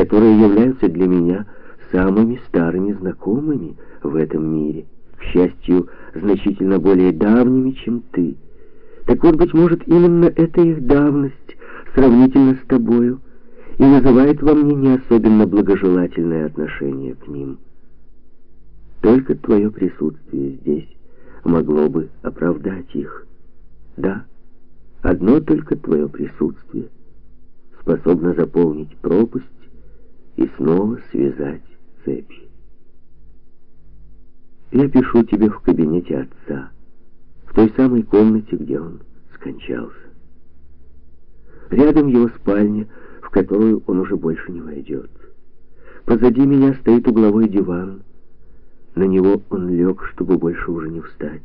которые являются для меня самыми старыми знакомыми в этом мире, к счастью, значительно более давними, чем ты. Так вот, быть может, именно эта их давность, сравнительно с тобою, и вызывает во мне не особенно благожелательное отношение к ним. Только твое присутствие здесь могло бы оправдать их. Да, одно только твое присутствие способно заполнить пропасть и снова связать цепи. Я пишу тебе в кабинете отца, в той самой комнате, где он скончался. Рядом его спальня, в которую он уже больше не войдет. Позади меня стоит угловой диван. На него он лег, чтобы больше уже не встать.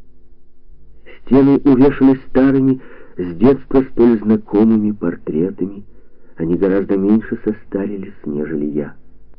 Стены увешаны старыми, с детства столь знакомыми портретами. Они гораздо меньше состарились, нежели я.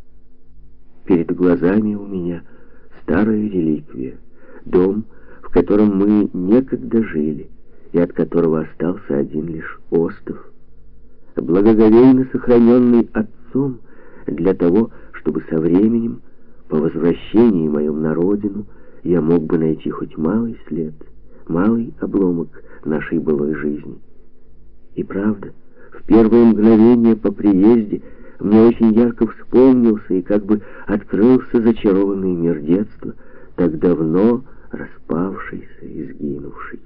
Перед глазами у меня старая реликвия, дом, в котором мы некогда жили, и от которого остался один лишь остов, благоговейно сохраненный отцом для того, чтобы со временем, по возвращении моем на родину, я мог бы найти хоть малый след, малый обломок нашей былой жизни. И правда, в первые мгновения по приезде мне очень ярко вспомнился и как бы открылся зачарованный мир детства, так давно распавшийся и сгинувший.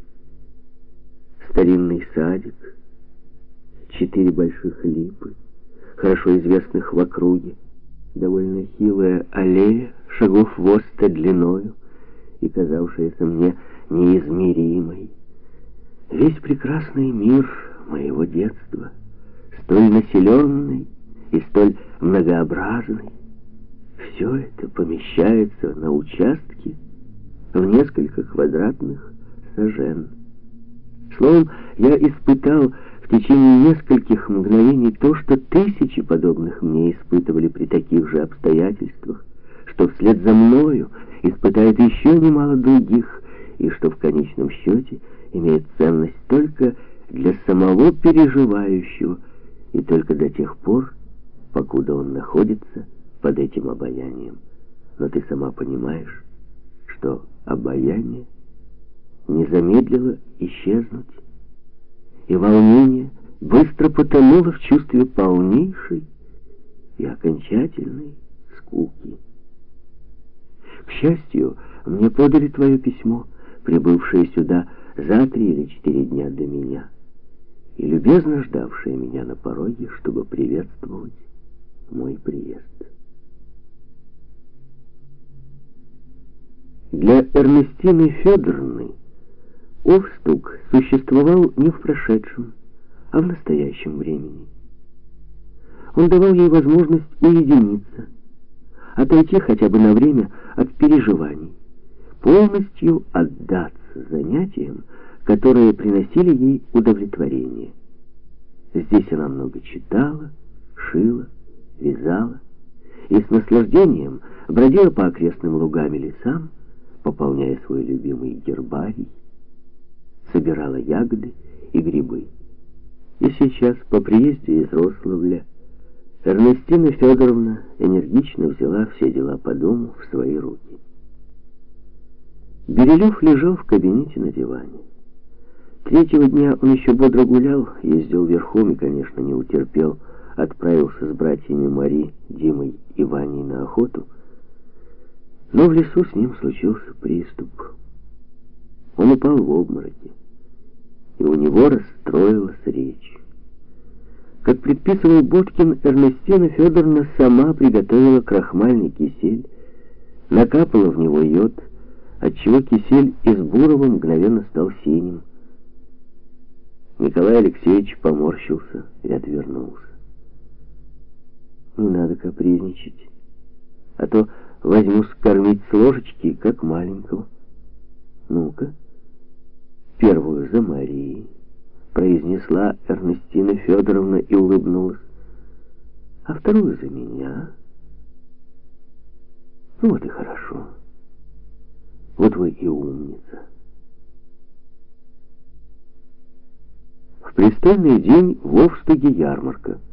Старинный садик, 4 больших липы, хорошо известных в округе, довольно хилая аллея, шагов в 100 длиною и казавшаяся мне неизмеримой. Весь прекрасный мир моего детства, столь населенный и столь многообразный, все это помещается на участке в несколько квадратных сажен. Словом, я испытал в течение нескольких мгновений то, что тысячи подобных мне испытывали при таких же обстоятельствах, что вслед за мною испытает еще немало других, и что в конечном счете имеет ценность только для самого переживающего и только до тех пор, покуда он находится под этим обаянием. Но ты сама понимаешь, что обаяние не замедлило исчезнуть, и волнение быстро потонуло в чувстве полнейшей и окончательной скуки. К счастью, мне подали твое письмо, прибывшее сюда за 3 или 4 дня до меня, и любезно ждавшее меня на пороге, чтобы приветствовать мой приезд. Для Эрнестины Федоровны Овстук существовал не в прошедшем, а в настоящем времени. Он давал ей возможность уединиться, отойти хотя бы на время от переживаний, полностью отдаться занятиям, которые приносили ей удовлетворение. Здесь она много читала, шила, вязала и с наслаждением бродила по окрестным лугам и лесам, пополняя свой любимый гербарий, собирала ягоды и грибы. И сейчас, по приезде из Рославля, Эрнестина Федоровна энергично взяла все дела по дому в свои руки. Берилев лежал в кабинете на диване. 3-го дня он еще бодро гулял, ездил верхом и, конечно, не утерпел, отправился с братьями Мари, Димой и Ваней на охоту. Но в лесу с ним случился приступ. Он упал в обмороке, и у него расстроилась речь. Как предписывал Боткин, Эрнестина Федоровна сама приготовила крахмальный кисель, накапала в него йод, отчего кисель из бурого мгновенно стал синим. Николай Алексеевич поморщился и отвернулся. «Не надо капризничать, а то возьму скормить с ложечки, как маленького. Ну-ка, первую за Марией», произнесла Эрнестина Федоровна и улыбнулась. «А вторую за меня». «Ну вот и хорошо. Вот вы и умница». В престольный день в Овстуге ярмарка.